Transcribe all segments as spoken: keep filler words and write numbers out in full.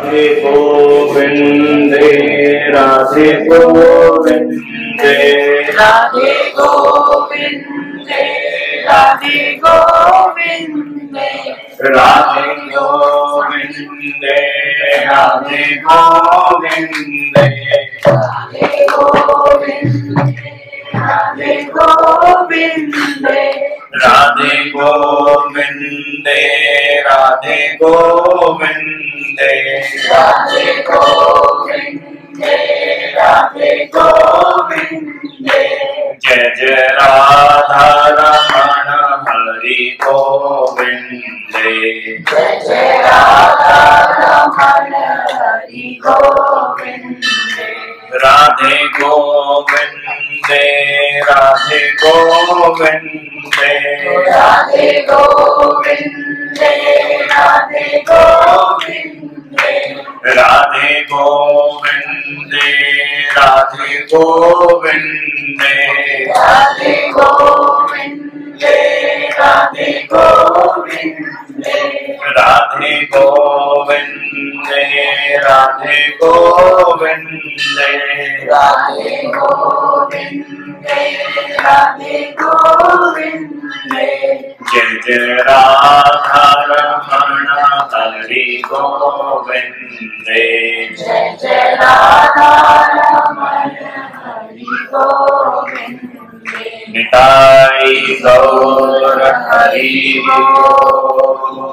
राधे गोविंदे राधे गोविंदे राधे गोविंदे राधे गोविंदे राधे गोविंदे राधे गोविंदे राधे गोविंदे राधे गोविंदे राधे गोविंदे राधे गोविंदे राधे गोविंदे राधे गोविंदे जय जय राधा रमण हरि गोविंदे जय जय राधा रमण हरि गोविंदे राधे गोविंदे राधे गोविंदे राधे गोविंदे राधे गोविंदे राधे गोविंदे राधे गोविंदे राधे गोविंदे राधे गोविंदे राधे गोविंदे राधे गोविंदे राधे गोविंदे राधे गोविंदे जय जय राधा रमण हरि गोविंदे जय जय राधा रमण हरि गोविंदे निताई गौर हरि बोल।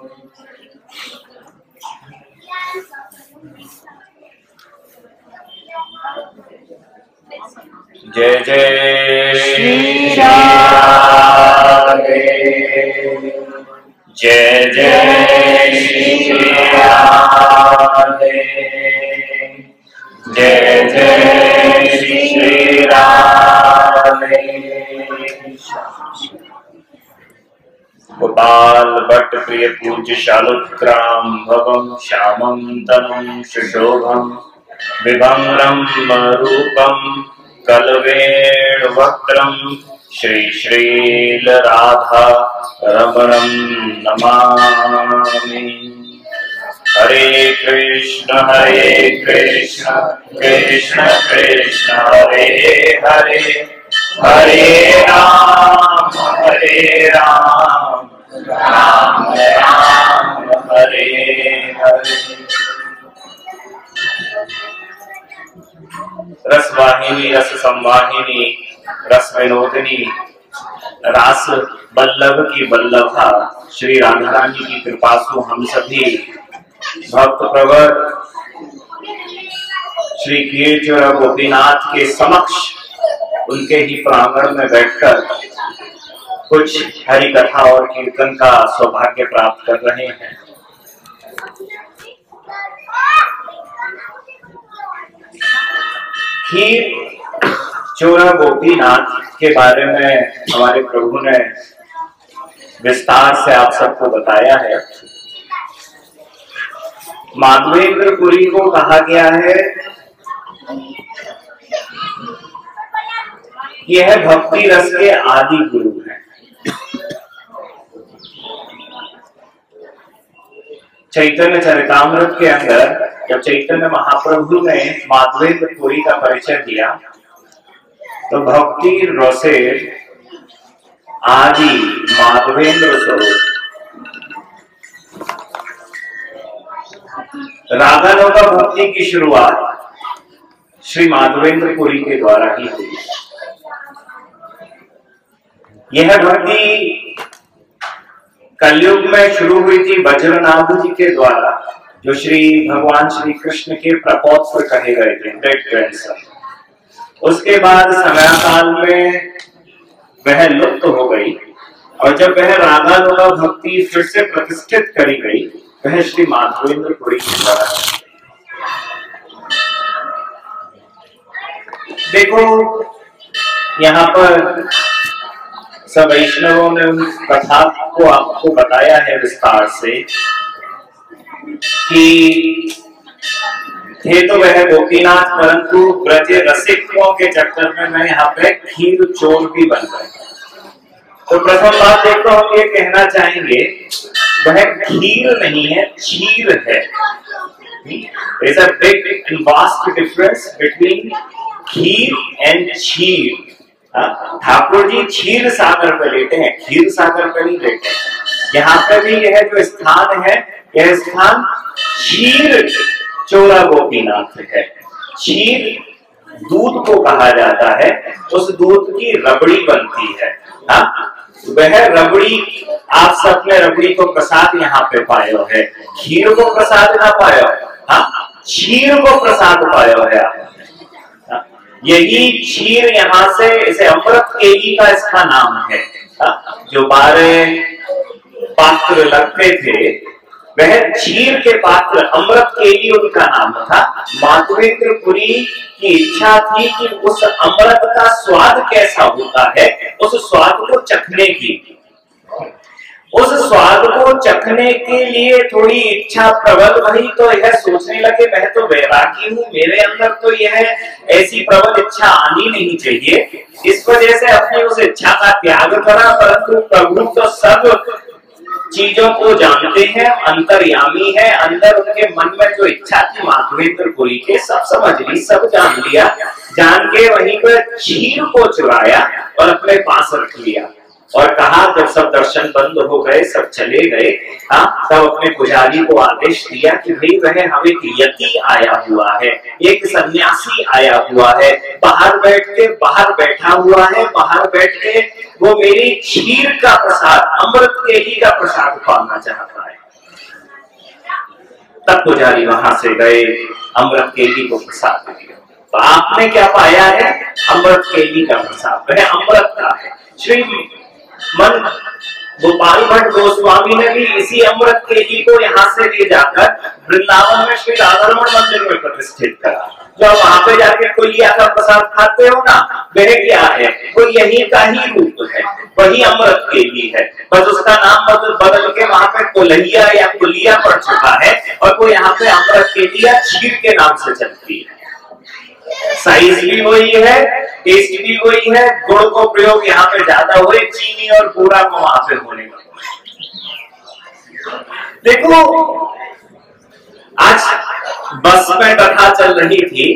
जय जय श्री राधे जय जय श्री राधे जय जय श्री राधे गोपाल भट्ट प्रिय पूज्य शालोत्क्राम भवम श्यामं तनुं सुशोभम विभंगम रूपम कलवेणुवक्त्रं श्री श्रील राधा रमणं नमामि। हरे कृष्ण हरे कृष्ण कृष्ण कृष्ण हरे हरे हरे राम हरे राम राम राम हरे हरे। रसवाहिनी रस संवाहिनी रस विनोदिनी रास बल्लभ की बल्लभा श्री राधा रानी की कृपा से हम सभी भक्त प्रवर श्री कीर्चोर गोपीनाथ के समक्ष उनके ही प्रांगण में बैठकर कुछ हरि कथा और कीर्तन का सौभाग्य प्राप्त कर रहे हैं। खीर चोरा गोपीनाथ के बारे में हमारे प्रभु ने विस्तार से आप सबको बताया है। माधवेंद्रपुरी को कहा गया है यह भक्ति रस के आदि गुरु हैं। चैतन्य चरितामृत के अंदर जब चैतन्य महाप्रभु ने माधवेंद्रपुरी का परिचय दिया तो भक्ति रसे आदि माधवेंद्र स्वरूप रागानुगा भक्ति की शुरुआत श्री माधवेंद्रपुरी के द्वारा ही हुई। यह भक्ति कलयुग में शुरू हुई थी वज्रनाभ जी के द्वारा, जो श्री भगवान श्री कृष्ण के प्रपौत्र कहे गए थे, ग्रेट ग्रैंडसन। उसके बाद समयाकाल में वह लुप्त हो गई और जब वह रागानुगा भक्ति फिर से प्रतिष्ठित करी गई वह श्री माधवेंद्रपुरी के द्वारा। देखो यहाँ पर सब वैष्णवों ने उस कथा को आपको बताया है विस्तार से कि थे तो वह गोपीनाथ, परंतु ब्रज रसिकों के चक्कर में मैं यहाँ पे खीर चोर भी बन गए। तो प्रथम बात एक तो हम ये कहना चाहेंगे वह खीर नहीं है, चीर है। There is a big and vast difference between kheer and क्षीर। ठाकुर जी क्षीर सागर पे लेटे हैं, खीर सागर पे नहीं लेटे हैं। यहाँ पे भी यह जो स्थान है, यह स्थान क्षीर चोरा गोपीनाथ है। क्षीर दूध को कहा जाता है, उस दूध की रबड़ी बनती है। हाँ, वह रबड़ी आप सबने रबड़ी को प्रसाद यहाँ पे पायो है, खीर को प्रसाद ना पायो। हाँ, क्षीर को प्रसाद पायो है आप। यही क्षीर यहाँ से, इसे अमृत केली का इसका नाम है। हाँ, जो बारह पात्र लगते थे वह क्षीर के पात्र, अमृत केली उनका नाम था। माधवेंद्रपुरी की इच्छा थी कि उस अमृत का स्वाद कैसा होता है, उस स्वाद को चखने की। उस स्वाद को चखने के लिए थोड़ी इच्छा प्रबल भई, तो यह सोचने लगे मैं तो वैरागी हूँ, मेरे अंदर तो यह ऐसी प्रबल इच्छा आनी नहीं चाहिए। इस वजह से अपनी उस इच्छा का त्याग करा, परंतु प्रभु तो सब चीजों को जानते हैं, अंतर्यामी है। अंदर उनके मन में जो इच्छा थी माधवेंद्रपुरी के, सब समझ ली, सब जान लिया। जान के वहीं पर क्षीर को चुराया और अपने पास रख लिया और कहा, जब सब दर्शन बंद हो गए, सब चले गए, हाँ, तब अपने पुजारी को आदेश दिया कि भाई वह हम एक यति आया हुआ है, एक सन्यासी आया हुआ है, बाहर बैठ के बाहर बैठा हुआ है, बाहर बैठ के वो मेरी क्षीर का प्रसाद, अमृत केली का प्रसाद पाना चाहता है। तब पुजारी वहां से गए, अमृत केली को प्रसाद दिया। तो आपने क्या पाया है? अमृत केली का प्रसाद, वह अमृत का है। श्री मन गोपाल भट्ट गोस्वामी ने भी इसी अमृत केली को यहाँ से ले जाकर वृंदावन में श्री राधारमण मंदिर में प्रतिष्ठित करा। जब वहां पे जाके कोलिया का प्रसाद खाते हो ना, वह क्या है? वो यही का ही रूप है, वही अमृत केली है, बस उसका नाम बदल बदल के वहां पे कोलैया या कोलिया पड़ चुका है और वो यहाँ पे अमृत केली या क्षीर के नाम से चलती है। साइज भी वही है, टेस्ट भी वही है, गुड़ को प्रयोग यहाँ पे ज्यादा हुए, चीनी और पूरा को वहां पे होने लगा। देखो, आज बस में कथा चल रही थी,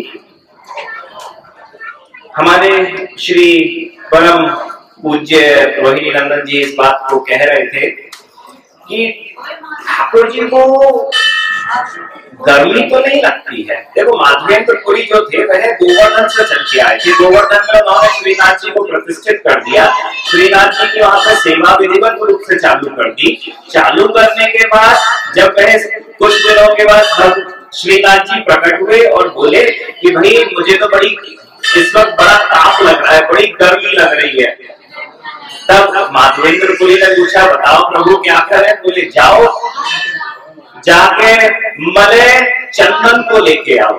हमारे श्री परम पूज्य रोहिणी नंदन जी इस बात को कह रहे थे कि ठाकुर जी को गर्मी तो नहीं लगती है। देखो, माधवेंद्रपुरी जो थे वह गोवर्धन से चल के आए थे। गोवर्धन में उन्होंने श्रीनाथ जी को प्रतिष्ठित कर दिया। श्रीनाथ जी की वहां पर सेवा विधिवत रूप से चालू कर दी। चालू करने के बाद जब वह कुछ दिनों के बाद श्रीनाथ जी प्रकट हुए और बोले कि भाई मुझे तो बड़ी इस वक्त बड़ा ताप लग रहा है, बड़ी गर्मी लग रही है। तब माधवेंद्रपुरी ने पूछा, बताओ प्रभु क्या करें? बोले जाओ, जाके मले चंदन को लेके आओ।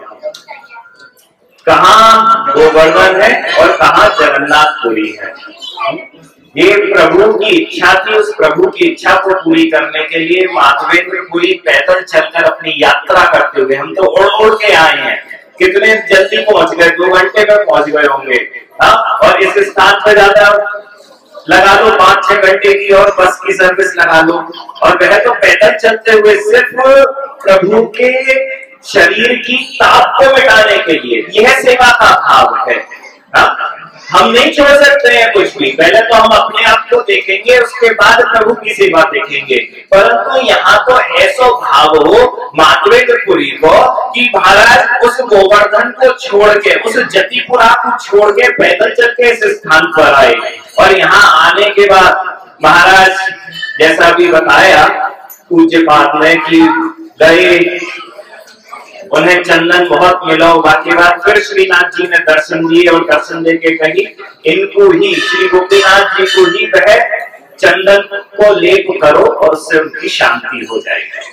कहाँ गोवर्धन है और कहाँ जगन्नाथपुरी है। ये प्रभु की इच्छा थी। उस प्रभु की इच्छा को पूरी करने के लिए माधवेंद्रपुरी पैदल चलकर अपनी यात्रा करते हुए, हम तो उड़ उड़ के आए हैं, कितने जल्दी पहुंच गए, दो घंटे में पहुंच गए होंगे। हाँ, और इस स्थान पर ज्यादा लगा लो पांच छह घंटे की और बस की सर्विस लगा लो, और वह तो पैदल चलते हुए सिर्फ प्रभु के शरीर की ताप को मिटाने के लिए। यह सेवा का भाव है। हा? हम नहीं छोड़ सकते हैं कुछ भी, पहले तो हम अपने आप को देखेंगे, उसके बाद प्रभु की सेवा देखेंगे। परंतु यहाँ तो ऐसा भाव हो माधवेंद्रपुरी को कि महाराज उस गोवर्धन को छोड़ के, उस जतिपुरा को छोड़ के पैदल चल के इस स्थान पर आए। और यहाँ आने के बाद महाराज जैसा भी बताया पूज्य पाद ने कि गए, उन्हें चंदन बहुत मिला। बाकी बात फिर श्रीनाथ जी ने दर्शन दिए और दर्शन दे के कही, इनको ही, श्री गोपीनाथ जी को ही वह चंदन को लेप करो और उससे उनकी शांति हो जाएगी।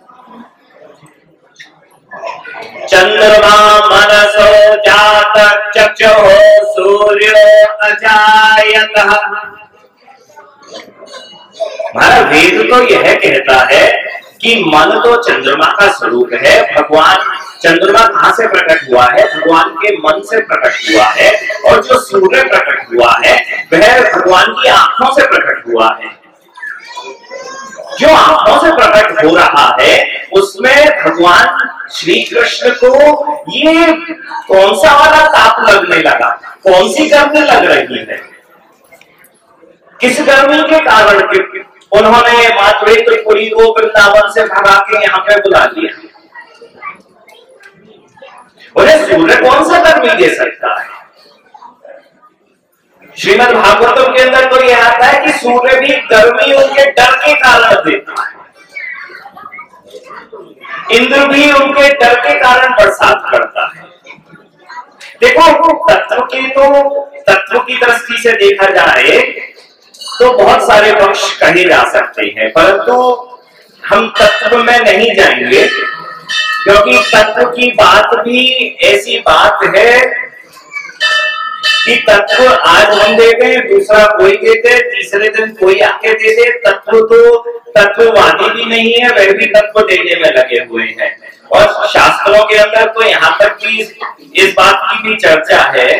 चंद्रमा मनसो जात चक्षुः सूर्यो अजायतः। हमारा वेद तो यह कहता है कि मन तो चंद्रमा का स्वरूप है। भगवान चंद्रमा कहां से प्रकट हुआ है? भगवान के मन से प्रकट हुआ है। और जो सूर्य प्रकट हुआ है वह भगवान की आंखों से प्रकट हुआ है। जो आंखों से प्रकट हो रहा है उसमें भगवान श्री कृष्ण को ये कौन सा वाला ताप लगने लगा, कौन सी गर्मी लग रही है, किस गर्मी के कारण के उन्होंने माधुरी त्रिपुरी को वृंदावन से भगा के यहाँ पे बुला लिया। उन्हें सूर्य कौन सा गर्मी दे सकता है? श्रीमद् भागवतम के अंदर तो यह आता है कि सूर्य भी गर्मी उनके डर के कारण देता है, इंद्र भी उनके डर के कारण बरसात करता है। देखो, तत्व की तो तत्व की दृष्टि से देखा जाए तो बहुत सारे पक्ष कहे जा सकते हैं, परंतु हम तत्व में नहीं जाएंगे, क्योंकि तत्व की बात भी ऐसी बात है कि तत्व आज हम दे दे, दूसरा कोई दे दे, तीसरे दिन कोई आके दे दे। तत्व तो तत्ववादी भी नहीं है, वह भी तत्व देने में लगे हुए हैं। और शास्त्रों के अंदर तो यहाँ तक कि इस बात की भी चर्चा है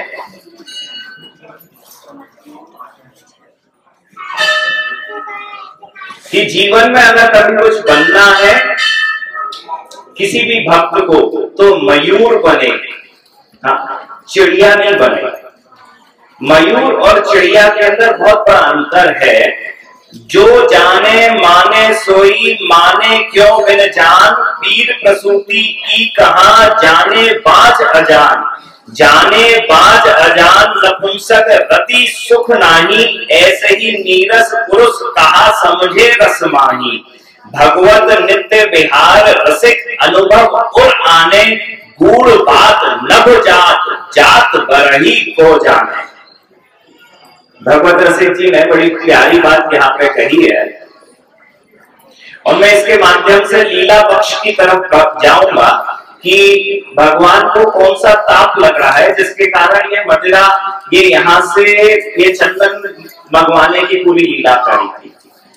कि जीवन में अगर कभी कुछ बनना है किसी भी भक्त को तो मयूर बने, हाँ, चिड़िया नहीं बने। मयूर और चिड़िया के अंदर बहुत बड़ा अंतर है। जो जाने माने सोई माने क्यों बिन जान, पीर प्रसूति की कहा जाने बाज अजान। जाने बाज अजान नपुंसक रति सुख नाही, ऐसे ही नीरस पुरुष कहा समझे रस माही। भगवत नित्य विहार रसिक अनुभव और आने, गूढ़ बात नभ जात जात बरही को जाने। भगवत रसिक जी ने बड़ी प्यारी बात यहाँ पे कही है, और मैं इसके माध्यम से लीला पक्ष की तरफ जाऊंगा कि भगवान को कौन सा ताप लग रहा है जिसके कारण ये मदिरा, ये यहाँ से ये चंदन मंगवाने की पूरी लीला करी थी।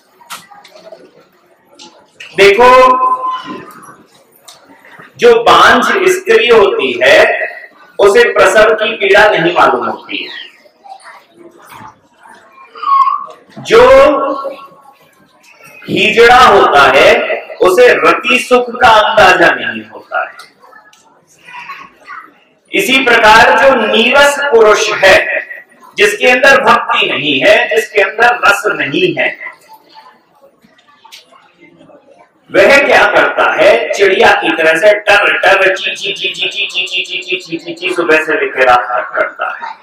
देखो, जो बांझ स्त्री होती है उसे प्रसव की पीड़ा नहीं मालूम होती है, जो हिजड़ा होता है उसे रति सुख का अंदाजा नहीं होता है। इसी प्रकार जो नीरस पुरुष है, जिसके अंदर भक्ति नहीं है, जिसके अंदर रस नहीं है, वह क्या करता है, चिड़िया की तरह से टर टर ची ची ची ची ची ची ची ची ची ची ची सुबह से लेकर रात तक करता है।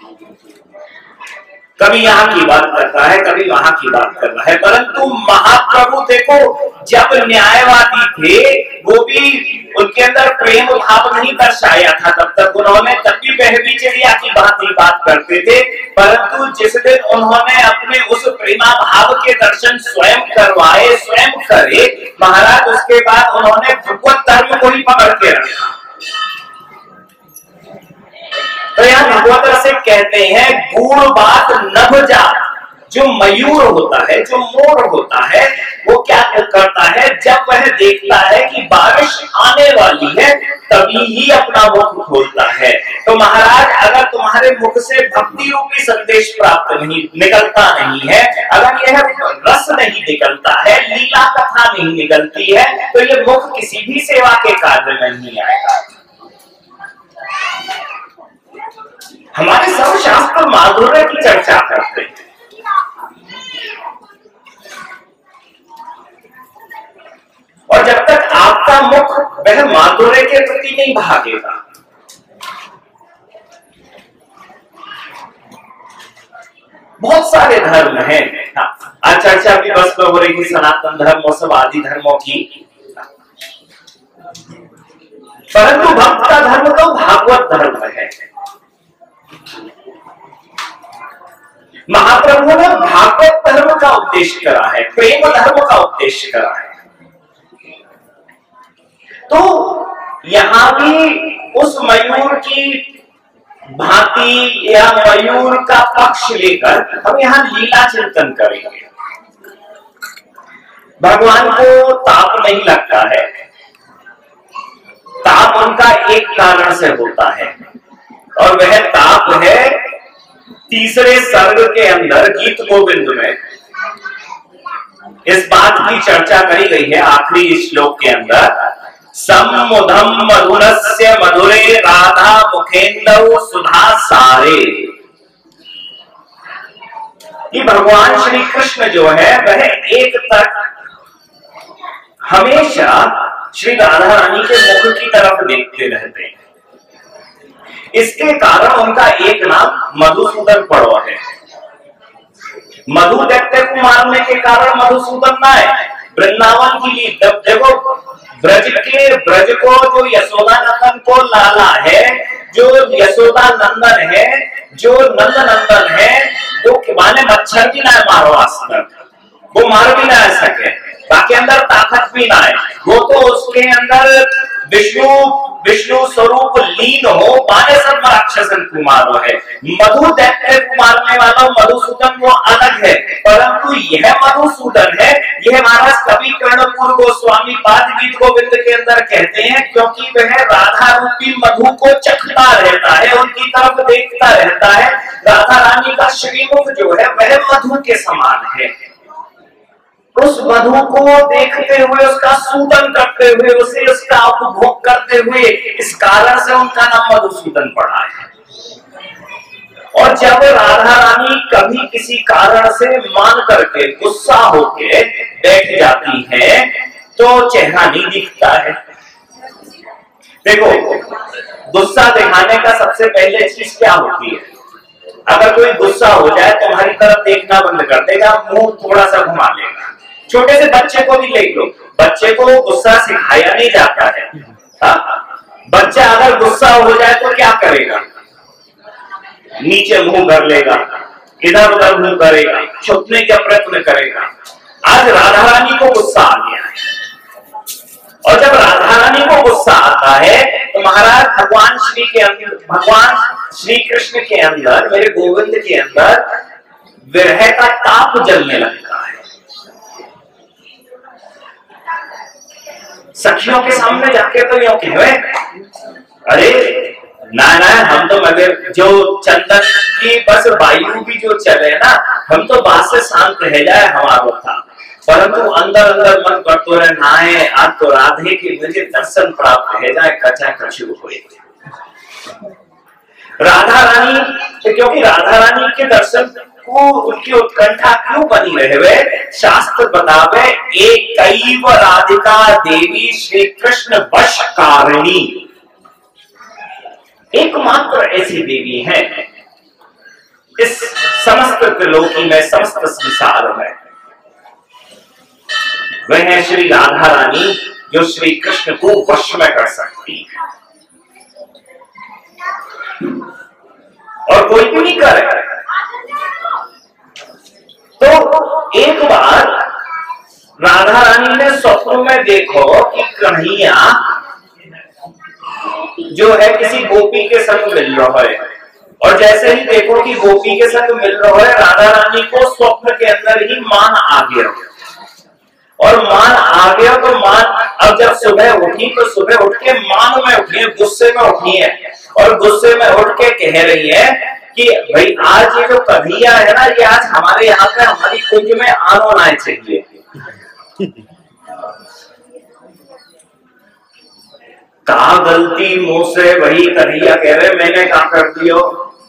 कभी यहाँ की बात करता है, कभी वहां की बात कर रहा है। परंतु महाप्रभु देखो, जब न्यायवादी थे वो भी उनके अंदर प्रेम भाव नहीं दर्शाया था, तब तक उन्होंने तब भी वह भी चिड़िया की बात ही बात करते थे। परंतु जिस दिन उन्होंने अपने उस प्रेमा भाव के दर्शन स्वयं करवाए, स्वयं करे महाराज, उसके बाद उन्होंने भगवत धर्म को ही पकड़ के रखा। तो यहाँ भगवत रसिक कहते हैं, गूढ़ बात नभ जात। जो मयूर होता है, जो मोर होता है, वो क्या करता है, जब वह देखता है कि बारिश आने वाली है तभी ही अपना मुख खोलता है। तो महाराज, अगर तुम्हारे मुख से भक्ति रूपी संदेश प्राप्त नहीं निकलता नहीं है, अगर यह रस नहीं निकलता है, लीला कथा नहीं निकलती है, तो ये मुख किसी भी सेवा के कार्य में नहीं आएगा। हमारे सब शास्त्र माधुर्य की चर्चा करते हैं, और जब तक आपका मुख वह माधुर्य के प्रति नहीं भागेगा, बहुत सारे धर्म हैं। आज चर्चा भी बस में हो रही थी सनातन धर्म और सब आदि धर्मों की, परंतु भक्त का धर्म तो भागवत धर्म है। महाप्रभु ने भागवत धर्म का उपदेश करा है, प्रेम धर्म का उपदेश करा है। तो यहां भी उस मयूर की भांति या मयूर का पक्ष लेकर हम यहां लीला चिंतन करेंगे। भगवान को ताप नहीं लगता है, ताप उनका एक कारण से होता है, और वह ताप है तीसरे सर्ग के अंदर गीत गोविंद में इस बात की चर्चा करी गई है। आखिरी श्लोक के अंदर सम्मुधम मधुरस्य मधुरे राधा मुखेंदौ सुधा सारे। कि भगवान श्री कृष्ण जो है वह एक तक हमेशा श्री राधा रानी के मुख की तरफ देखते रहते हैं। इसके कारण उनका एक नाम मधुसूदन पड़ो है। मधु दैत्य को मारने के कारण मधुसूदन ना है। वृंदावन की ली देखो, ब्रज के ब्रज को जो यशोदा नंदन को लाला है, जो यशोदा नंदन है, जो नंद नंदन है, वो माने मच्छर भी ना मारो आज तक, वो मार भी ना सके, बाकी अंदर ताकत भी ना है। वो तो उसके अंदर विष्णु विष्णु स्वरूप लीन हो, माने सब राक्षसन को मारो है। मधु दैत्य को मारने वाला मधुसूदन वो अलग है, परंतु यह मधुसूदन है, यह महाराज कवि कर्णपुर गोस्वामी पाद गीत गोविंद के अंदर कहते हैं, क्योंकि वह राधा रूपी मधु को चखता रहता है, उनकी तरफ देखता रहता है। राधा रानी का श्रीमुख जो है वह मधु के समान है। उस मधु को देखते हुए, उसका सूदन करते हुए, उसे उसका उपभोग करते हुए, इस कारण से उनका नाम मधुसूदन पड़ा है। और जब राधा रानी कभी किसी कारण से मान करके गुस्सा होके बैठ जाती है तो चेहरा नहीं दिखता है। देखो, गुस्सा दिखाने का सबसे पहले चीज क्या होती है? अगर कोई गुस्सा हो जाए तुम्हारी तरफ देखना बंद कर देगा, मुंह थोड़ा सा घुमा लेगा। छोटे से बच्चे को भी ले लो, बच्चे को गुस्सा सिखाया नहीं जाता है। हा? बच्चा अगर गुस्सा हो जाए तो क्या करेगा? नीचे मुंह कर लेगा, इधर उधर मुंह करेगा, छुपने का प्रयत्न करेगा। आज राधा रानी को गुस्सा आ गया है, और जब राधा रानी को गुस्सा आता है तो महाराज भगवान श्री के अंदर, भगवान श्री कृष्ण के अंदर, मेरे गोविंद के अंदर विरह का ताप जलने लगता है। सखियों के सामने जाके तो यूं कहे, अरे ना ना, हम तो मगर जो चंदन की बस वायु भी जो चले ना, हम तो बात से शांत रह जाए हमारा था, परंतु अंदर अंदर मन करते रहे ना है, आज तो राधे के मुझे दर्शन प्राप्त रह जाए, कचा कछु हुए। राधा रानी, क्योंकि राधा रानी के दर्शन को उनकी उत्कंठा क्यों बनी रहे हुए? शास्त्र बतावे, एक कैव राधिका देवी श्री कृष्ण वशकारिणी, एकमात्र ऐसी देवी है इस समस्त त्रिलोकी में, समस्त संसार में, वह है श्री राधा रानी, जो श्री कृष्ण को वश में कर सकती है, और कोई भी नहीं करे। तो एक बार राधा रानी ने स्वप्न में देखो कि कन्हैया जो है किसी गोपी के संग मिल रहा है, और जैसे ही देखो कि गोपी के संग मिल रहा है, राधा रानी को स्वप्न के अंदर ही मान आ गया, और मान आ गया तो मान, अब जब सुबह उठी तो सुबह उठ के मान में उठी है, गुस्से में उठी है, और गुस्से में उठ के कह रही है कि भाई आज ये जो कन्हैया है ना, ये आज हमारे यहाँ पे हमारी कुंज में आन होना चाहिए। कहा गलती मुंह से, वही कन्हैया कह रहे, मैंने क्या कर दियो,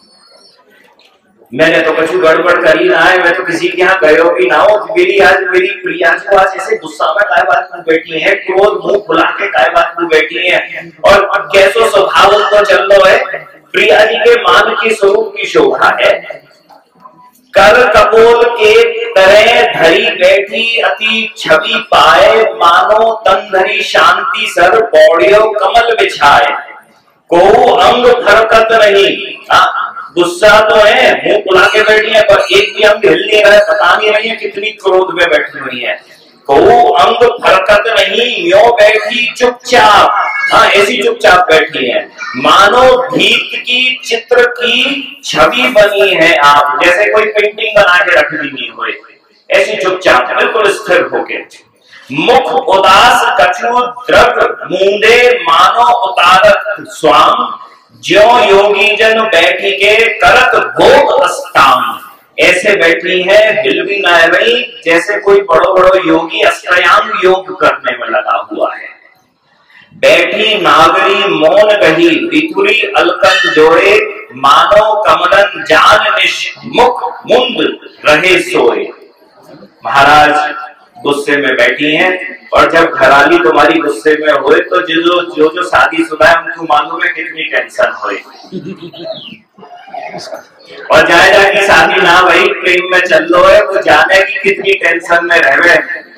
मैंने तो कुछ गड़बड़ करी ना है, मैं तो किसी के यहाँ गयो भी ना हो। मेरी आज मेरी प्रिया जो आज ऐसे गुस्सा में काय बात में बैठी है, क्रोध मुंह फुला के काय बात में बैठी है, और कैसो स्वभाव तो चल लो है। प्रिया जी के मान की स्वरूप की शोभा है, कर कपोल के तरह धरी बैठी अति छवि पाए, मानो तन धरी शांति सर पौड़ियो कमल बिछाए, को अंग फरकत नहीं। गुस्सा तो है, मुंह फुला के बैठी है, पर एक भी अंग हिल नहीं रहा है, पता नहीं रही है कितनी क्रोध में बैठी हुई है। को अंग फरकत नहीं, यो बैठी चुपचाप, हाँ ऐसी चुपचाप बैठी है, मानो भीत की चित्र की छवि बनी है आप, जैसे कोई पेंटिंग बना के रख दी हुई, ऐसी चुपचाप बिल्कुल स्थिर होके। मुख उदास कछु द्रग मूंदे, मानो उतारत स्वाम, ज्यो योगी जन बैठी के करत भोग अस्ताम, ऐसे बैठी है, हिल भी ना रही, जैसे कोई बड़ो बड़ो योगी अष्टांग योग करने में लगा हुआ है। बैठी नागरी मौन गही, विथुरी अलकन जोड़े, मानो कमलन जान निश, मुख मुंद रहे सोए। महाराज गुस्से में बैठी हैं, और जब घराली तुम्हारी गुस्से में होए तो जो जो जो, जो शादीशुदा है उनको मालूम है कितनी टेंशन होए। और जाए जाके शादी ना भाई प्रेम में चल लो है, वो जाने की कितनी टेंशन में रहे।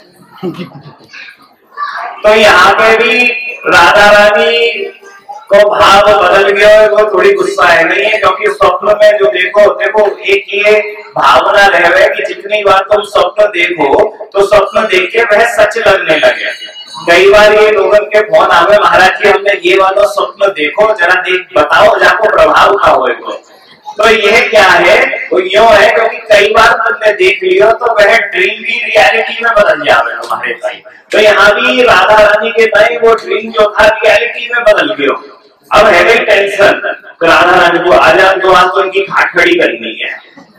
तो यहाँ पे भी राधा रानी को भाव बदल गया है, वो थोड़ी गुस्सा है नहीं है, क्योंकि स्वप्न में जो देखो देखो एक ये भावना रहे कि जितनी बार तुम स्वप्न देखो तो स्वप्न देख के वह सच लगने लगे। कई बार ये लोगों के फोन आवे, महाराज जी हमने ये वाला स्वप्न देखो, जरा देख बताओ जाको प्रभाव का हो। तो यह क्या है, वो यूं है क्योंकि कई बार तुमने देख लियो तो वह ड्रीम भी रियलिटी में बदल जावे तुम्हारे भाई। तो यहाँ भी राधा रानी के टाइम वो ड्रीम जो था रियलिटी में बदल गयो। अब है गई टेंशन, तो राधा रानी को आजाद जो आज तो इनकी खाट खड़ी करनी है,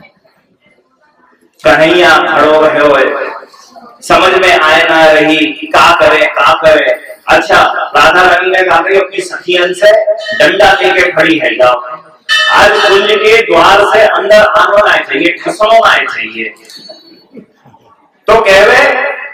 कन्हैया खड़ो रहे, समझ में आए ना रही का करे का करे। अच्छा राधा रानी ने कहा कि अपनी सखियन से डंडा लेके खड़ी है, जाओ आज कुंज के द्वार से अंदर आना आए चाहिए, ठसनो आए चाहिए। तो कहवे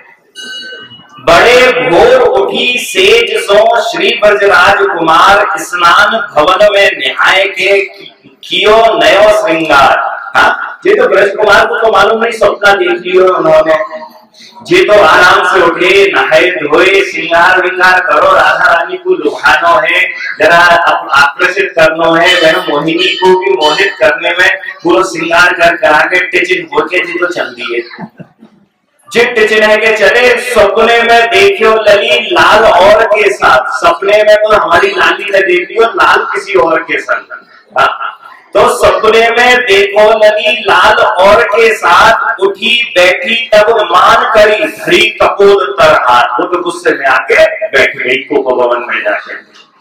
बड़े भोर उठी सेज सो, श्री ब्रजराज कुमार स्नान भवन में निहाय के कियो नयो श्रृंगार। हाँ ये तो ब्रज कुमार को तो मालूम नहीं, सपना देख लियो उन्होंने। जी तो आराम से उठे, नहाए धोए, श्रृंगार विंगार करो, राधा रानी को लुभानो है, जरा आकर्षित करना है, वह मोहिनी को भी मोहित करने में पूरा श्रृंगार कर करा के टिचिन होके जी तो चल दिए। जी टिचिन है के चले, सपने में देखियो लली लाल और के साथ, सपने में तो हमारी लाली ने देखियो लाल किसी और के संग। तो सपने में देखो लली लाल और के साथ, उठी बैठी तब मान करी, धरी कपोल तर हाथ। वो तो गुस्से में आके बैठ गई कोको भवन में जाके।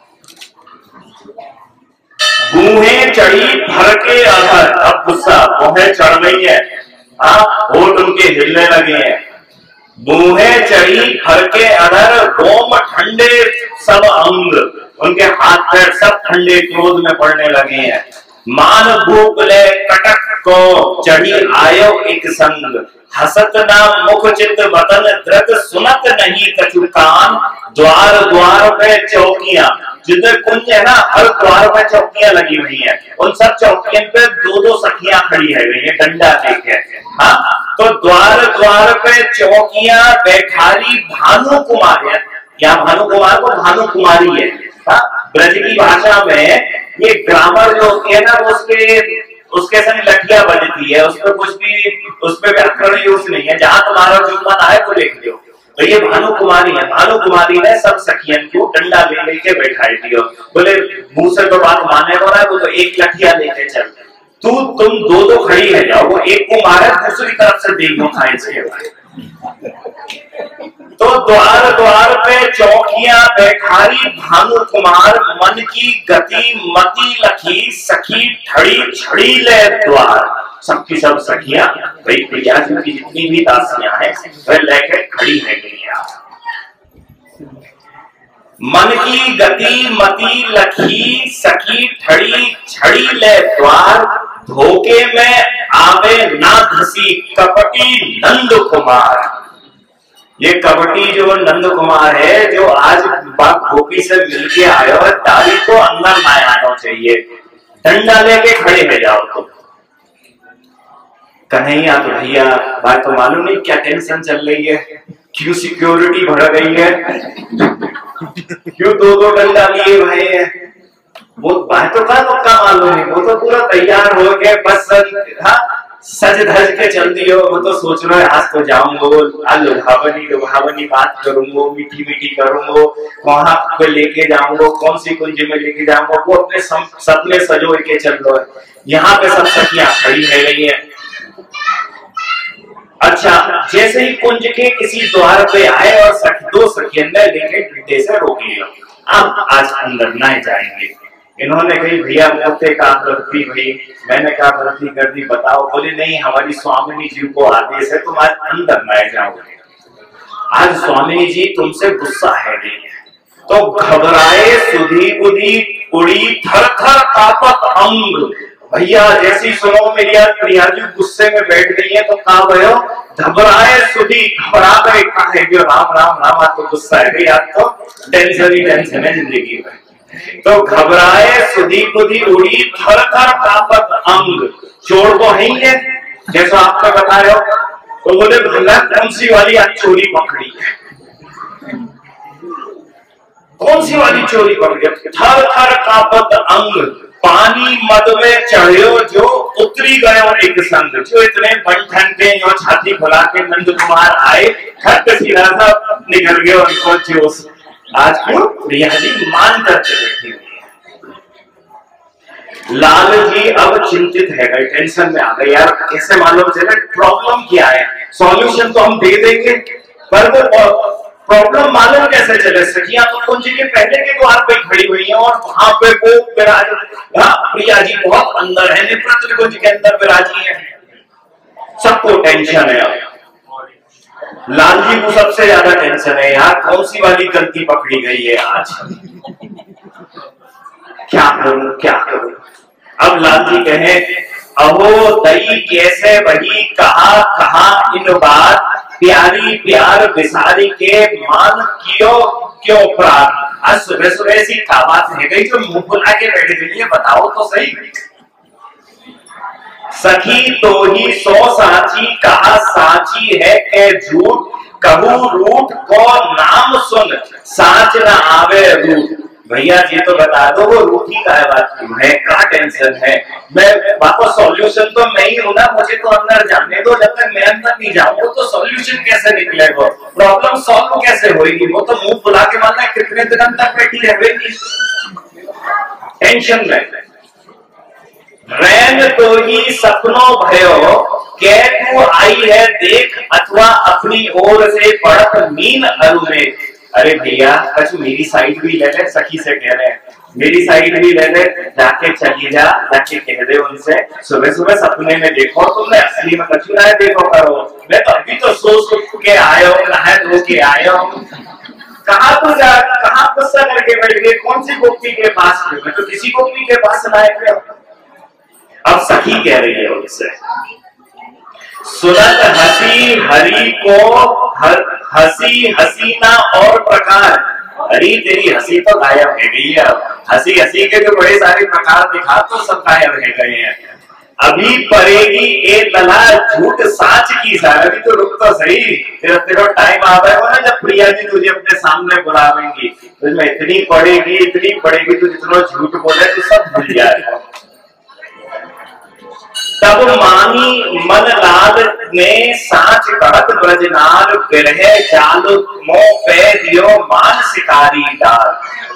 बूहे चढ़ी भर के अधर, अब गुस्सा बूहे चढ़ गई है, हाँ होठ उनके हिलने लगे हैं। बूहे चढ़ी भर के अधर, रोम ठंडे सब अंग, उनके हाथ पैर सब ठंडे क्रोध में पड़ने लगे हैं। मान भूप ले कटक को, चढ़ी आयो एक संग, हसत ना मुख चित वतन द्रत, सुनत नहीं कछु कान, द्वार द्वार पे चौकियां, जितने कुंज है ना हर द्वार पे चौकियां लगी हुई हैं, उन सब चौकियों पे दो दो सखियां खड़ी है गई है डंडा लेके। हाँ तो द्वार द्वार पे चौकियां बैठारी भानु कुमार, या भानु कुमार को भानु कुमारी है। हाँ ब्रज की भाषा में ये ग्रामर जो होती है ना, वो उसके उसके संग लठिया बजती है, उसमें कुछ भी उसमें व्याकरण यूज नहीं है, जहां तुम्हारा जो मन आए वो लिख लो। तो ये भानु कुमारी है, भानु कुमारी ने सब सखियन को डंडा ले लेके बैठाई दियो। बोले मुंह से तो बात माने हो रहा है, वो तो एक लठिया लेके चल, तू तुम दो दो खड़ी है जाओ, वो एक को मारे दूसरी तरफ से देखो खाए से। तो द्वार द्वार पे चौकियां बैठारी भानु कुमार, मन की गति मति लखी, सखी ठड़ी छड़ी ले द्वार। सबकी सब सखियां भाई प्रिया जी की जितनी भी दासियां हैं वह लेके खड़ी है गई। मन की गति मति लखी, सखी ठड़ी छड़ी ले द्वार, धोखे में आवे ना धसी, कपटी नंद कुमार। ये कपटी जो नंद कुमार है, जो आज बाप गोपी से मिलके आयो है, दादी को अंदर ना आना चाहिए, डंडा लेके खड़े हो जाओ। तो कन्हैया तो भैया बात तो मालूम नहीं क्या टेंशन चल रही है, क्यों सिक्योरिटी बढ़ गई है, क्यों दो दो डंडा लिए भाई है। वो बात तो का तो का मालूम नहीं, वो तो पूरा तैयार हो गए, बस हाँ सज धज के चल दियो। वो तो सोच रहे आज तो जाऊंगा, लुभावनी लुभावनी बात करूंगा, मीठी मीठी करूंगा, वहां पे लेके जाऊंगा, कौन सी कुंज में लेके जाऊंगा, वो अपने सपने सजो के चल रहे। यहाँ पे सब सखियां खड़ी है गई है। अच्छा जैसे ही कुंज के किसी द्वार पे आए और सख, दो सखियन ने लेके डंडे से रोक लिया, अब आज अंदर नहीं जाएंगे। इन्होंने कही भैया मोते का गलती हुई, मैंने क्या गलती कर दी बताओ। बोले नहीं हमारी स्वामिनी जी को आदेश है तुम आज अंदर न जाओगे, आज स्वामिनी जी तुमसे गुस्सा है नहीं है, तो घबराए सुधी बुधी उड़ी थर थर कापत अंग। भैया जैसी सुनो मेरी आज प्रिया जी गुस्से में बैठ गई है तो कहा भयो घबराए सुधी, घबरा गए, कहा है जो राम राम राम, आज तो गुस्सा है, आज तो टेंशन ही टेंशन है जिंदगी में। तो घबराए सुधी बुधी उड़ी थर थर कापत अंग। चोर तो है ही है जैसा आपने बता रहे हो। तो बोले भला कौन सी वाली आज चोरी पकड़ी है, कौन सी वाली चोरी पकड़ी है? थर थर कापत अंग, पानी मद में चढ़ियो जो उतरी गयो एक संग। जो इतने बन ठन के यो छाती खुला के नंद कुमार आए, खट सीधा सा निकल गए उनको जोश। आज क्यों प्रिया जी मान करके बैठी हुई है। लाल जी अब चिंतित है, गए टेंशन में आ गए, यार कैसे मालूम चले प्रॉब्लम क्या है। सॉल्यूशन तो हम दे देंगे पर वो प्रॉब्लम मालूम कैसे चले। सखियां तो कुंज के पहले के द्वार पे खड़ी हुई हैं और वहां पे वो विराज, प्रिया जी बहुत अंदर है, नेत्र कुंज के अंदर विराजी है। सबको टेंशन है। लाल जी को सबसे ज्यादा टेंशन है, यार कौन सी वाली गलती पकड़ी गई है आज, क्या करूं क्या करूं। अब लाल जी कहे अहो दई कैसे वही कहा कहा इन बात, प्यारी प्यार बिसारी के मान कियो क्यों प्राण। आज सुबह सुबह ऐसी क्या बात है गई जो मुंह बुला के बैठ गई है, बताओ तो सही। सखी तो ही सो साची कहा साची है के झूठ, कहू रूठ को नाम सुन साच न आवे रूठ। भैया जी तो बता दो वो रूठी का बात क्यों है, क्या टेंशन है। मैं वापस सॉल्यूशन तो मैं ही हूं ना, मुझे तो अंदर जाने दो, जब तक मैं अंदर नहीं जाऊंगा तो सॉल्यूशन कैसे निकलेगा, प्रॉब्लम सॉल्व कैसे होगी। वो तो मुंह फुला के मानना कितने दिन तक बैठी रहेगी टेंशन में। रैन तो ही सपनों भयो के तू आई है देख, अथवा अपनी ओर से पड़क मीन अरु में। अरे भैया कुछ मेरी साइड भी ले ले, सखी से कह रहे हैं मेरी साइड भी ले ले, जाके चली जा, जाके कह दे उनसे सुबह सुबह सपने में देखो तुमने असली में कछु ना देखो करो। मैं तो अभी तो सोच के आया हूँ, नहा धो के आया हूँ। कहाँ तो जा, कहाँ गुस्सा करके बैठ गए, कौन सी गोपी के पास? मैं तो किसी गोपी के पास लाए। अब सखी कह रही है उनसे सुनत हसी हरी को हर हसी हसीना और प्रकार। अरे तेरी हंसी तो गायब है गई है, अब हंसी हंसी के जो बड़े सारे प्रकार दिखा तो सब गायब है गए हैं। अभी पड़ेगी ए लला झूठ साच की सार। अभी तो रुक तो सही, तेरा तेरा टाइम आ गया ना जब प्रिया जी तुझे अपने सामने बुलावेंगी, तुझमें इतनी पड़ेगी इतनी पड़ेगी तू जितना झूठ बोले तो सब भूल जाएगा। तब मानी मन लाल ने साच कहत ब्रजनाल, बिरहे जाल मो पे दियो मान शिकारी डाल।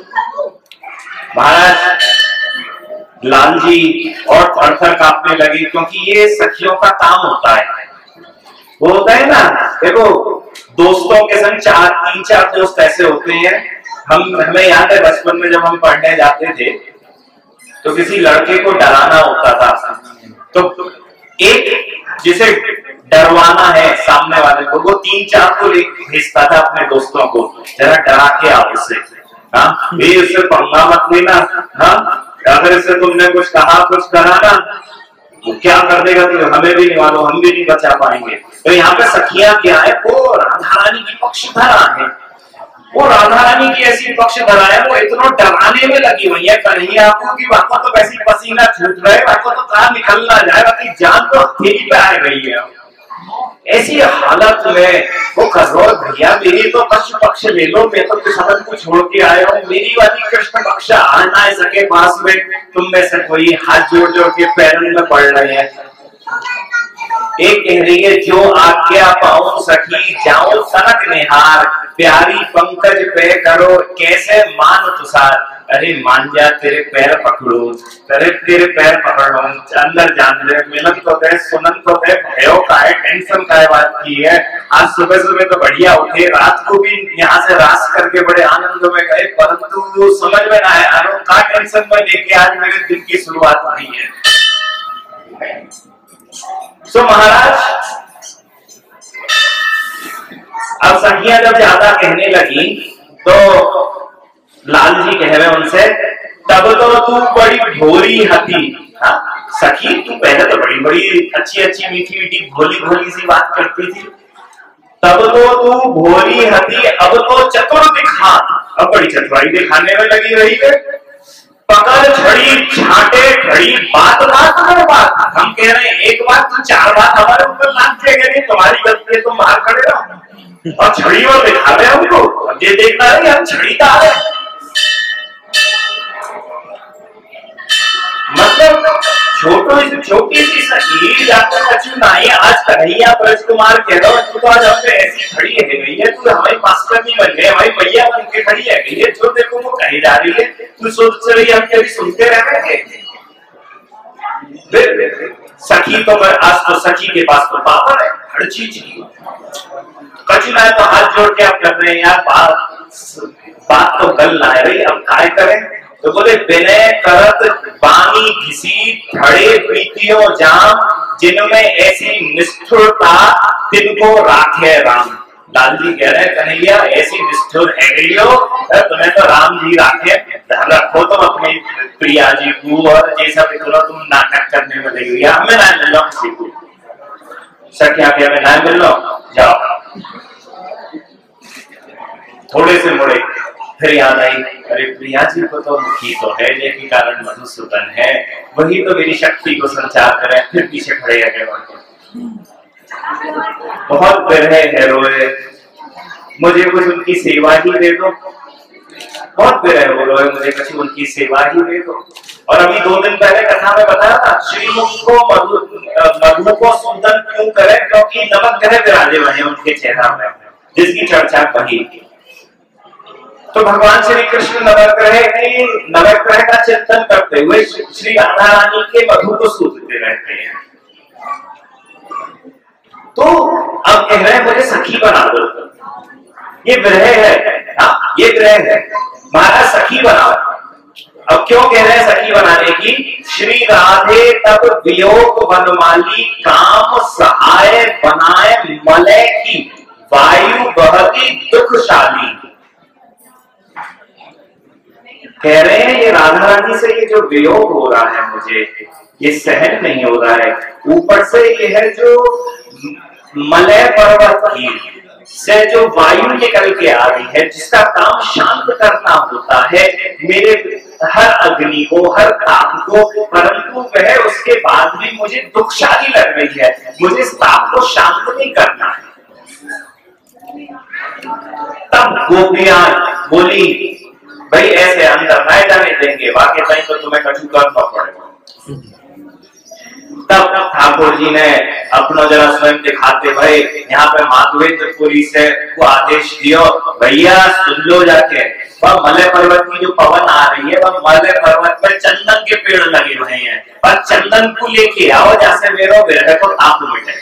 महाराज लाल जी और थर थर कांपने लगी, क्योंकि ये सखियों का काम होता है। वो होता है ना, देखो दोस्तों के संग चार तीन चार दोस्त ऐसे होते हैं। हम हमें याद है बचपन में जब हम पढ़ने जाते थे तो किसी लड़के को डराना होता था, तो एक जिसे डरवाना है सामने वाले को, वो तीन चार को भेजता था अपने दोस्तों को, जरा डरा के आओ उससे, हाँ ये उससे पंगा मत लेना, हाँ अगर इससे तुमने कुछ कहा कुछ करा ना वो क्या कर देगा तो हमें भी नहीं मालूम, हम भी नहीं बचा पाएंगे। तो यहाँ पे सखियां क्या है, वो राधा रानी की पक्षधरा है, वो राधा रानी की ऐसी पक्षधरा है, वो इतना डराने में लगी हुई है कन्हैया को कि वहां तो वैसी पसीना छूट रहा है, वहां तो कहा निकल ना जाए, बाकी जान तो हथेली पे आ गई है। ऐसी हालत में वो कर रो भैया मेरी तो पक्ष पक्ष ले लो, मैं तो किसान को छोड़ के आया हूँ, मेरी वाली कृष्ण पक्ष आ ना सके पास में, तुम में से कोई हाथ जोड़ जोड़ के पैरों में पड़ रहे हैं। एक कह रही है जो आज्ञा पाऊं सखी जाऊं सनक निहार, प्यारी पंकज पे करो कैसे मान तुषार। अरे मान जा तेरे पैर पकड़ो, तेरे तेरे पैर पकड़ लो, अंदर जान ले, मिलन तो दे सुनन तो दे, भयो का है टेंशन का है बात की है। आज सुबह सुबह तो बढ़िया उठे, रात को भी यहाँ से रास करके बड़े आनंद में गए, परंतु समझ में ना आया आरो का टेंशन में लेके आज मेरे दिन की शुरुआत हुई है। सो महाराज अब सखियां जब ज्यादा कहने लगी तो लाल जी कह रहे उनसे, तब तो तू बड़ी भोरी हती। हाँ सखी, तू पहले तो बड़ी बड़ी अच्छी अच्छी मीठी मीठी भोली भोली सी बात करती थी, तब तो तू भोरी हती, अब तो चतुर दिखा, अब बड़ी चतुराई दिखाने में लगी रही है। पकड़ छड़ी छाटे खड़ी, बात बात हर बात। हम कह रहे हैं एक बात, तू चार बात हमारे ऊपर लाद के गए, तुम्हारी गलती है, तुम बाहर खड़े रहो और छड़ी और दिखा रहे हमको। अब ये देखना है हम छड़ी का है, मतलब छोटो छोटी सी सखी जाकर कछु नहीं। आज कन्हैया ब्रज कुमार कह रहा तू तो आज हमसे ऐसी खड़ी है गई है, तू हमारी मास्टर नहीं बन गई, हमारी मैया बन के खड़ी है गई है। जो देखो वो कही जा रही है, तू सोच रही है हम कभी सुनते रहेंगे। सखी तो मैं आज तो सखी के पास तो पावर है हर चीज की, कछु ना तो हाथ जोड़ के आप कर रहे हैं यार, बात बात तो गल ना है रही, अब काय करें। तो बोले विनय करत बानी घिसी, खड़े प्रीतियों जाम, जिनमें ऐसी निष्ठुरता तिनको राखे राम। लाल जी कह रहे हैं कन्हैया ऐसी निष्ठुर है गई हो, तुम्हें तो राम जी राखे, ध्यान रखो तुम अपनी प्रिया जी को, और जैसा भी करो तुम नाटक करने में लगी हुई, हमें ना मिल लो किसी को। सखिया के हमें ना मिल लो, जाओ। थोड़े से मुड़े, फिर याद आई अरे प्रिया जी को तो मुखी तो है, जिसके कारण मधुसूदन है, वही तो मेरी शक्ति को संचार करे। फिर पीछे खड़े है, बहुत विरह है रोए, मुझे कुछ उनकी सेवा ही दे दो, बहुत विरह हो रोए, मुझे कुछ उनकी सेवा ही दे दो। और अभी दो दिन पहले कथा में बताया था, श्रीमुख को मधु मधु को सूदन क्यों करे, क्योंकि नवक ग्रह विराजे हुए हैं उनके चेहरा में, जिसकी चर्चा वही। तो भगवान श्री कृष्ण नवग्रह की नवग्रह का चिंतन करते हुए श्री राधा रानी के मधु को सूदते रहते हैं। तो अब कह रहे हैं मुझे सखी बना दो, ये विरह है, हाँ ये विरह है, महाराज सखी बनाओ। अब क्यों कह रहे हैं सखी बनाने की, श्री राधे तब वियोग वनमाली, काम सहाय बनाए मलय की, वायु बहती दुखशाली। कह रहे हैं ये राधा रानी से ये जो वियोग हो रहा है मुझे ये सहन नहीं हो रहा है, ऊपर से ये है जो मलय पर्वत की से जो वायु निकल के आ रही है, जिसका काम शांत करना होता है मेरे हर अग्नि को, हर ताप को, परंतु वह उसके बाद भी मुझे दुखशाली लग रही है, मुझे इस ताप को शांत नहीं करना है। तब गोपियां बोली भाई ऐसे अंदर नहीं जाने देंगे, वाकई सही तो तुम्हें कछु करना पड़ेगा। तब ठाकुर जी ने अपना जरा स्वयं दिखाते भाई यहाँ पे माधवेंद्रपुरी से को आदेश दियो, भैया सुन लो जाके, वह मलय पर्वत की जो पवन आ रही है, वह मलय पर्वत पर चंदन के पेड़ लगे हुए हैं, पर चंदन को लेके आओ जैसे मेरा विरह को ताप मिटे।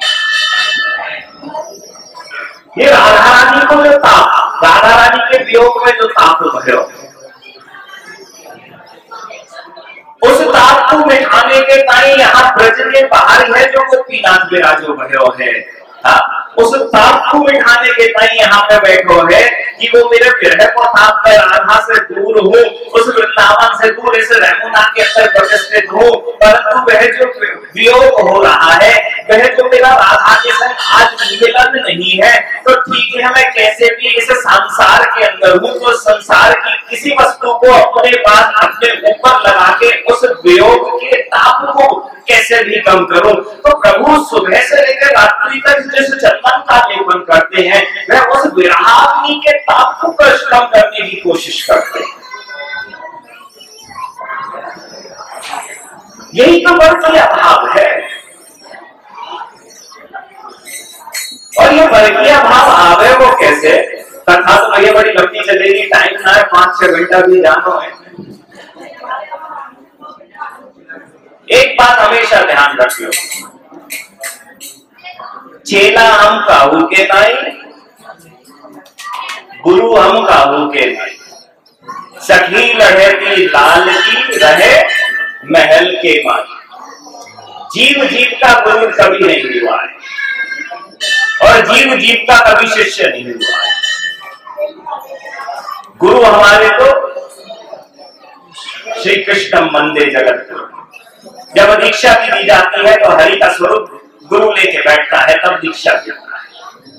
ये राधा रानी को जो ताप, राधा रानी के वियोग में जो ताप भरो, उस ताप को मिटाने के ताई यहाँ ब्रज के बाहर है जो गोपीनाथ विराजो भयो है, हाँ उस ताप को मिटाने के ताई यहाँ पे बैठो है कि वो मेरे विरह को ताप में राधा से दूर हूँ, उस वृंदावन से दूर इस रमुना के अंदर प्रतिष्ठित हूँ, परंतु वह जो वियोग हो रहा है, वह जो मेरा राधा के संग आज मिलन नहीं है, तो ठीक है मैं कैसे भी इस संसार के अंदर हूँ, तो संसार की किसी वस्तु को अपने पास अपने ऊपर लगा के उस वियोग के ताप को कैसे भी कम करूं। तो प्रभु सुबह से लेकर रात्रि तक जिस चंदन का लेपन करते हैं, वह उस विरहाग्नि के ताप को कम करने की कोशिश करते हैं। यही तो वर्गीय अभाव है, और ये वर्गीय अभाव आवे वो कैसे, कथा तो ये बड़ी लंबी चलेगी, टाइम ना है, पांच छह घंटा भी जानो है। एक बात हमेशा ध्यान रखियो, चेला हम काहू के नाई, गुरु हम काहू के नाई, सखी लड़े की लाल की रहे महल के माई। जीव जीव का गुरु कभी नहीं हुआ है, और जीव जीव का कभी शिष्य नहीं हुआ है। गुरु हमारे तो श्री कृष्ण मंदे जगत गुरु। जब दीक्षा भी दी जाती है तो हरि का स्वरूप गुरु लेके बैठता है, तब दीक्षा देता है।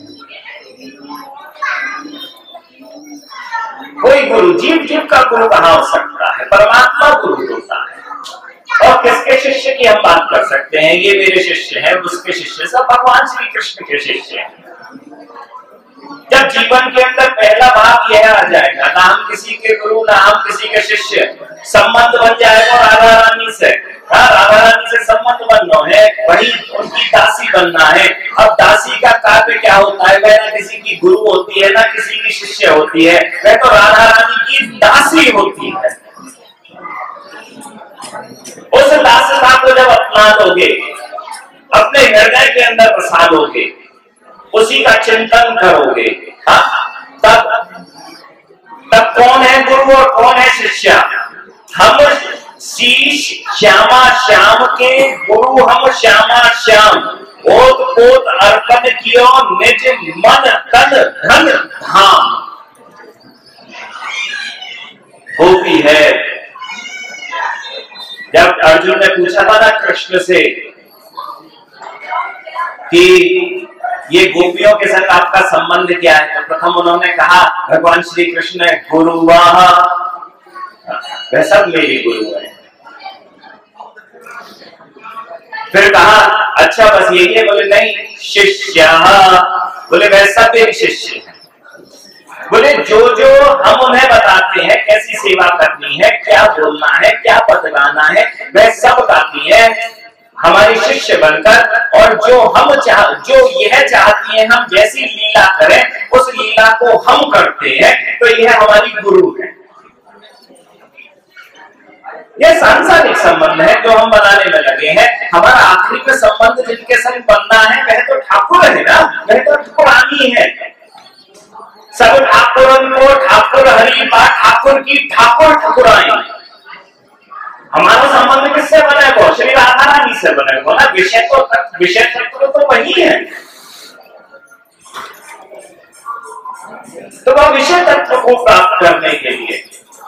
कोई गुरु, जीव जीव का गुरु कहां हो सकता है? परमात्मा गुरु होता है। और किसके शिष्य की हम बात कर सकते हैं? ये मेरे शिष्य हैं, उसके शिष्य, सब भगवान श्री कृष्ण के शिष्य हैं। जब जीवन के अंदर पहला भाग यह आ जाएगा, ना हम किसी के गुरु ना हम किसी के शिष्य, संबंध बन जाएगा राधा रानी से। हाँ, राधा रानी से संबंध बनना है, वही उनकी दासी बनना है। अब दासी का कार्य क्या होता है? वह ना किसी की गुरु होती है ना किसी की शिष्य होती है, वह तो राधा रानी की दासी होती है। उस दासता को जब अपना लोगे, अपने हृदय के अंदर बसा लोगे, उसी का चिंतन करोगे, हाँ, तब तब कौन है गुरु और कौन है शिष्य? हम शीश श्यामा श्याम के गुरु, हम श्यामा श्याम ओत पोत अर्पण कियो निज मन तन धन धाम। होती है। जब अर्जुन ने पूछा था ना कृष्ण से कि ये गोपियों के साथ आपका संबंध क्या है, तो प्रथम उन्होंने कहा भगवान श्री कृष्ण गुरु, वह सब मेरी गुरु है। फिर कहा अच्छा बस यही है? बोले नहीं, शिष्य। बोले वह सब मेरे शिष्य है। बोले जो जो हम उन्हें बताते हैं कैसी सेवा करनी है, क्या बोलना है, क्या पद गाना है, वह सब गाती है हमारी शिष्य बनकर। और जो हम चाह जो यह चाहती है हम जैसी लीला करें, उस लीला को हम करते हैं, तो यह हमारी गुरु है। यह सांसारिक संबंध है जो हम बनाने में लगे हैं। हमारा आखिरी में संबंध जिनके संग बनना है वह तो ठाकुर है ना, वह तो ठाकुरानी है। सब ठाकुरन को ठाकुर हरि बा ठाकुर की ठाकुर ठाकुराई। हमारा संबंध किससे बने को? श्री राधा रानी से बने को ना। विषय तो विषय तत्व तो वही है, तो वह विषय तत्व को प्राप्त करने के लिए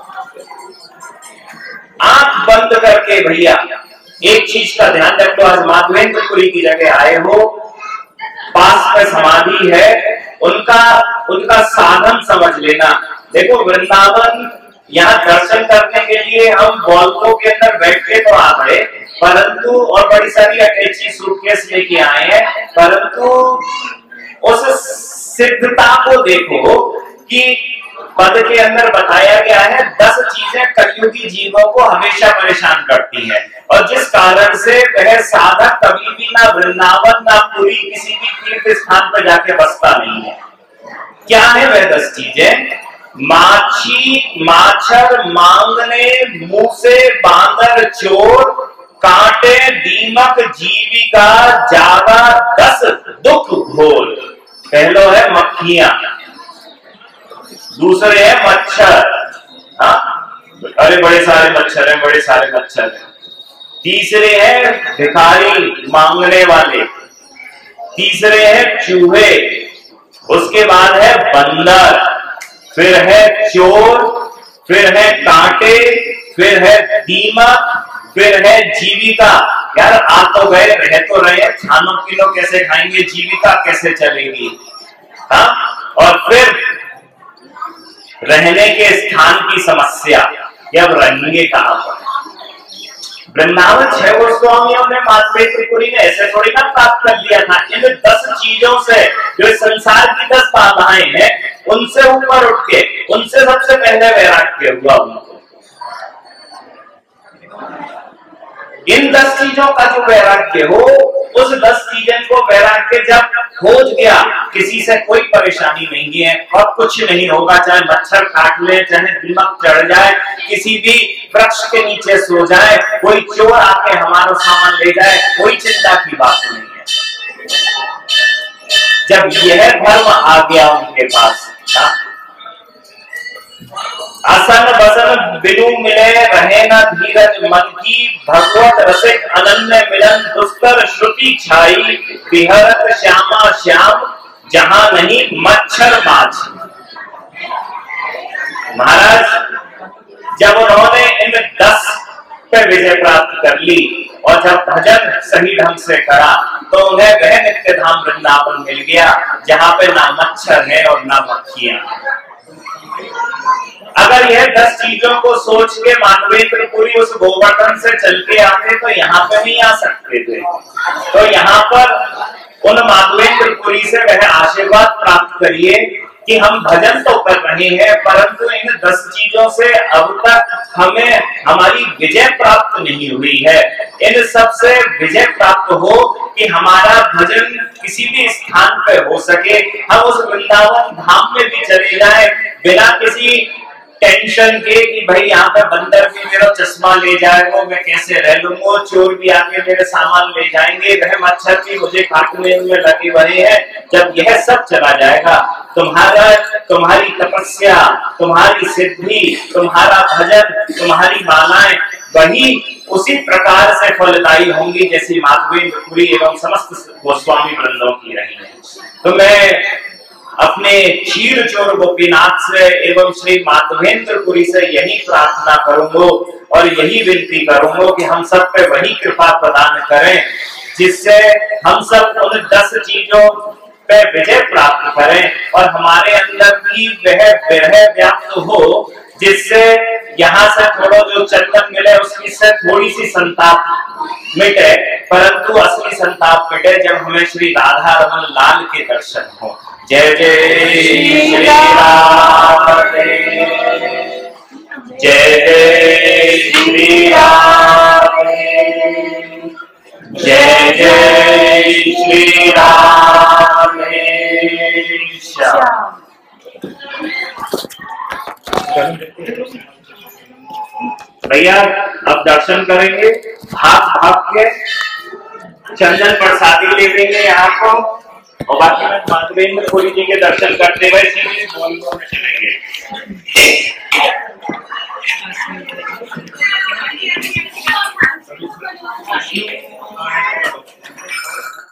आंख बंद करके भैया एक चीज का ध्यान रखो। आज माधवेंद्रपुरी की जगह आए हो, पास में समाधि है, उनका उनका साधन समझ लेना। देखो वृंदावन, यहाँ दर्शन करने के लिए हम वॉल्वो के अंदर बैठ के तो आ गए, परंतु और बड़ी सारी अटैची सूटकेस लेके आए हैं, परंतु उस सिद्धता को देखो कि पद के अंदर बताया गया है दस चीजें कलयुगी जीवों को हमेशा परेशान करती हैं, और जिस कारण से वह साधक कभी भी ना वृंदावन ना पुरी किसी भी तीर्थ स्थान पर जाके बसता नहीं है। क्या है वह दस चीजें? माछी माछर मांगने मुंह से बांदर चोर, कांटे दीमक जीविका जागा दस दुख घोल। पहलो है मक्खियां, दूसरे है मच्छर, हाँ अरे बड़े सारे मच्छर हैं, बड़े सारे मच्छर हैं। तीसरे है भिखारी मांगने वाले, तीसरे है चूहे, उसके बाद है बंदर, फिर है चोर, फिर है कांटे, फिर है दीमक, फिर है जीविका। यार आ तो गए, रह तो रहे, खानों पीनों कैसे खाएंगे, जीविका कैसे चलेगी, हाँ। और फिर रहने के स्थान की समस्या, अब रहेंगे कहां पर? वृंदावन छह गोस्वामियों ने माधवेंद्रपुरी ने ऐसे थोड़ी ना प्राप्त कर लिया था। इन दस चीजों से, जो संसार की दस बाधाएं हैं, उनसे ऊपर उठ के उनसे सबसे पहले वैराग्य हुआ उनको। इन दस चीजों का जो वैराग्य हो, उस दस चीजों को वैराग्य जब खोज गया, किसी से कोई परेशानी नहीं है और कुछ नहीं होगा, चाहे मच्छर काट ले, चाहे दीमक चढ़ जाए, किसी भी वृक्ष के नीचे सो जाए, कोई चोर आके हमारा सामान ले जाए, कोई चिंता की बात नहीं है। जब यह धर्म आ गया उनके पास, असन बसन बिनु मिले रहे न धीरज मन की, भगवत रसिक अनन्य मिलन दुस्तर श्रुति छाई, विहरत श्यामा श्याम जहां नहीं मच्छर माछ। महाराज जब उन्होंने इन दस पे विजय प्राप्त कर ली और जब भजन सही ढंग से करा तो उन्हें वह नित्य धाम वृंदावन मिल गया जहाँ पे ना मच्छर है और ना मक्खियां। अगर यह दस चीजों को सोच के माधवेंद्र पुरी उस गोवर्धन से चल के आते तो यहाँ पे नहीं आ सकते थे। तो यहाँ पर उन माधवेंद्र पुरी से वह आशीर्वाद प्राप्त करिए कि हम भजन तो कर रहे हैं परंतु इन दस चीजों से अब तक हमें हमारी विजय प्राप्त नहीं हुई है। इन सब से विजय प्राप्त हो कि हमारा भजन किसी भी स्थान पे हो सके, हम उस वृंदावन धाम में भी चले जाएं बिना किसी टेंशन के कि भाई यहाँ पे बंदर भी मेरा चश्मा ले जाएगा, मैं कैसे रह लूंगा, चोर भी आके मेरे सामान ले जाएंगे, वह मच्छर भी मुझे काटने में लगे हुए हैं। जब यह सब चला जाएगा तुम्हारा तुम्हारी तपस्या, तुम्हारी सिद्धि, तुम्हारा भजन, तुम्हारी मालाएं वही उसी प्रकार से फलदायी होंगी जैसी माधवेंद्र पुरी एवं समस्त गोस्वामी वृंदों की रही है। तो मैं अपने क्षीर चोर गोपीनाथ से एवं श्री माधवेंद्र पुरी से यही प्रार्थना करूंगा और यही विनती करूंगा कि हम सब पे वही कृपा प्रदान करें जिससे हम सब उन दस चीजों पे विजय प्राप्त करें और हमारे अंदर भी वह विरह व्याप्त हो जिससे यहाँ से थोड़ा जो चंदन मिले उसकी से थोड़ी सी संताप मिटे, परंतु असली संताप मिटे जब हमें श्री राधा रमन लाल के दर्शन हो। जय जय श्री राम, जय जय श्री राम, जय जय श्री राम श्याम। भैया अब दर्शन करेंगे, भाग भाग के चंदन प्रसादी ले देंगे यहाँ को और बाकी में माधवेंद्र पुरी जी के दर्शन करते हुए सीधे बोलबो में चलेंगे।